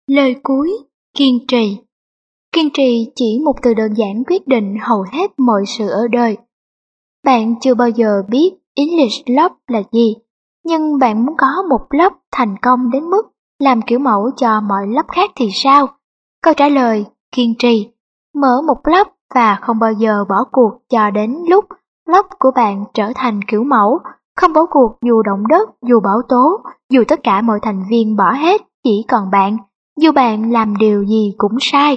Lời cuối, kiên trì. Kiên trì chỉ một từ đơn giản quyết định hầu hết mọi sự ở đời. Bạn chưa bao giờ biết English Love là gì, nhưng bạn muốn có một lớp thành công đến mức làm kiểu mẫu cho mọi lớp khác thì sao? Câu trả lời, kiên trì. Mở một lớp và không bao giờ bỏ cuộc cho đến lúc lớp của bạn trở thành kiểu mẫu, không bỏ cuộc dù động đất, dù bão tố, dù tất cả mọi thành viên bỏ hết, chỉ còn bạn, dù bạn làm điều gì cũng sai.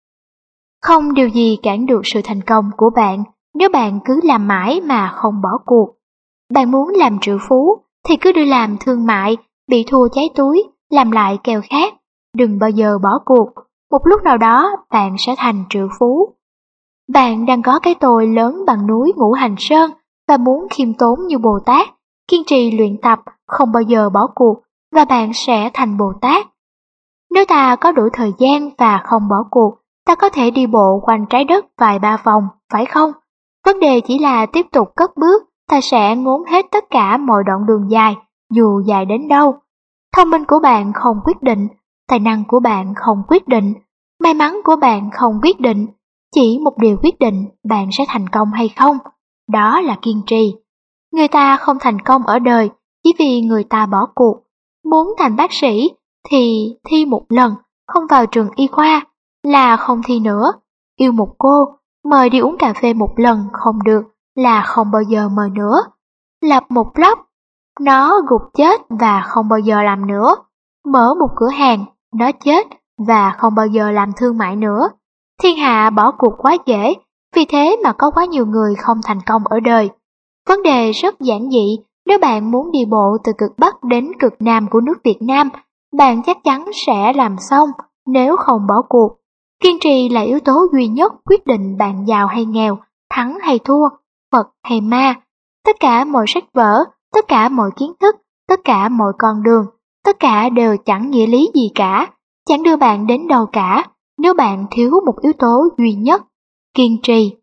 Không điều gì cản được sự thành công của bạn nếu bạn cứ làm mãi mà không bỏ cuộc. Bạn muốn làm triệu phú thì cứ đi làm thương mại, bị thua cháy túi, làm lại kèo khác. Đừng bao giờ bỏ cuộc, một lúc nào đó bạn sẽ thành triệu phú. Bạn đang có cái tôi lớn bằng núi Ngũ Hành Sơn và muốn khiêm tốn như Bồ Tát, kiên trì luyện tập, không bao giờ bỏ cuộc và bạn sẽ thành Bồ Tát. Nếu ta có đủ thời gian và không bỏ cuộc, ta có thể đi bộ quanh trái đất vài ba vòng, phải không? Vấn đề chỉ là tiếp tục cất bước, ta sẽ ngốn hết tất cả mọi đoạn đường dài, dù dài đến đâu. Thông minh của bạn không quyết định, tài năng của bạn không quyết định, may mắn của bạn không quyết định. Chỉ một điều quyết định bạn sẽ thành công hay không, đó là kiên trì. Người ta không thành công ở đời chỉ vì người ta bỏ cuộc. Muốn thành bác sĩ thì thi một lần, không vào trường y khoa là không thi nữa. Yêu một cô, mời đi uống cà phê một lần không được là không bao giờ mời nữa. Lập một blog, nó gục chết và không bao giờ làm nữa. Mở một cửa hàng, nó chết và không bao giờ làm thương mại nữa. Thiên hạ bỏ cuộc quá dễ, vì thế mà có quá nhiều người không thành công ở đời. Vấn đề rất giản dị, nếu bạn muốn đi bộ từ cực Bắc đến cực Nam của nước Việt Nam, bạn chắc chắn sẽ làm xong nếu không bỏ cuộc. Kiên trì là yếu tố duy nhất quyết định bạn giàu hay nghèo, thắng hay thua, Phật hay ma. Tất cả mọi sách vở, tất cả mọi kiến thức, tất cả mọi con đường, tất cả đều chẳng nghĩa lý gì cả, chẳng đưa bạn đến đâu cả, nếu bạn thiếu một yếu tố duy nhất, kiên trì.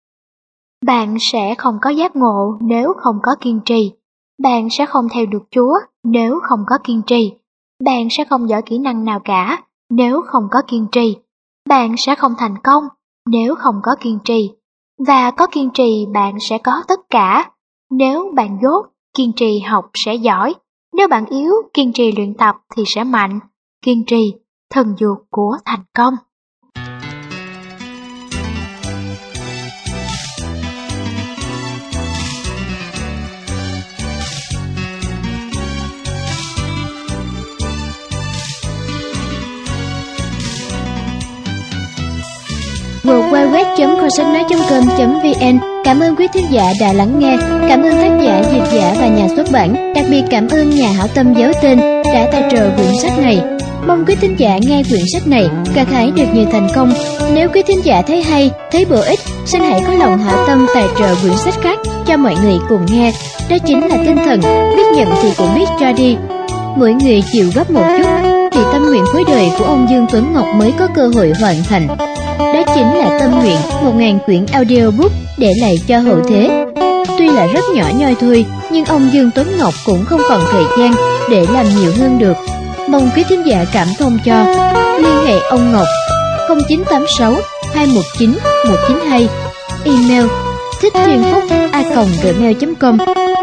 Bạn sẽ không có giác ngộ nếu không có kiên trì. Bạn sẽ không theo được Chúa nếu không có kiên trì. Bạn sẽ không giỏi kỹ năng nào cả nếu không có kiên trì. Bạn sẽ không thành công nếu không có kiên trì. Và có kiên trì bạn sẽ có tất cả. Nếu bạn dốt, kiên trì học sẽ giỏi. Nếu bạn yếu, kiên trì luyện tập thì sẽ mạnh. Kiên trì, thần dược của thành công. www.kho-sách-nói.com.vn. Cảm ơn quý thính giả đã lắng nghe. Cảm ơn tác giả, dịch giả và nhà xuất bản. Đặc biệt cảm ơn nhà hảo tâm giấu tên đã tài trợ quyển sách này. Mong quý thính giả nghe quyển sách này gặt hái được nhiều thành công. Nếu quý thính giả thấy hay, thấy bổ ích, xin hãy có lòng hảo tâm tài trợ quyển sách khác cho mọi người cùng nghe. Đó chính là tinh thần biết nhận thì cũng biết cho đi. Mỗi người chịu góp một chút thì tâm nguyện cuối đời của ông Dương Tuấn Ngọc mới có cơ hội hoàn thành. Đó chính là tâm nguyện 1000 quyển audiobook để lại cho hậu thế. Tuy là rất nhỏ nhoi thôi, nhưng ông Dương Tuấn Ngọc cũng không còn thời gian để làm nhiều hơn được. Mong quý thính giả cảm thông cho. Liên hệ ông Ngọc 0986 219 192. Email thích thuyênphúc@gmail.com.